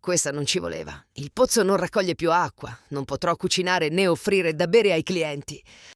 questa non ci voleva. Il pozzo non raccoglie più acqua. Non potrò cucinare né offrire da bere ai clienti.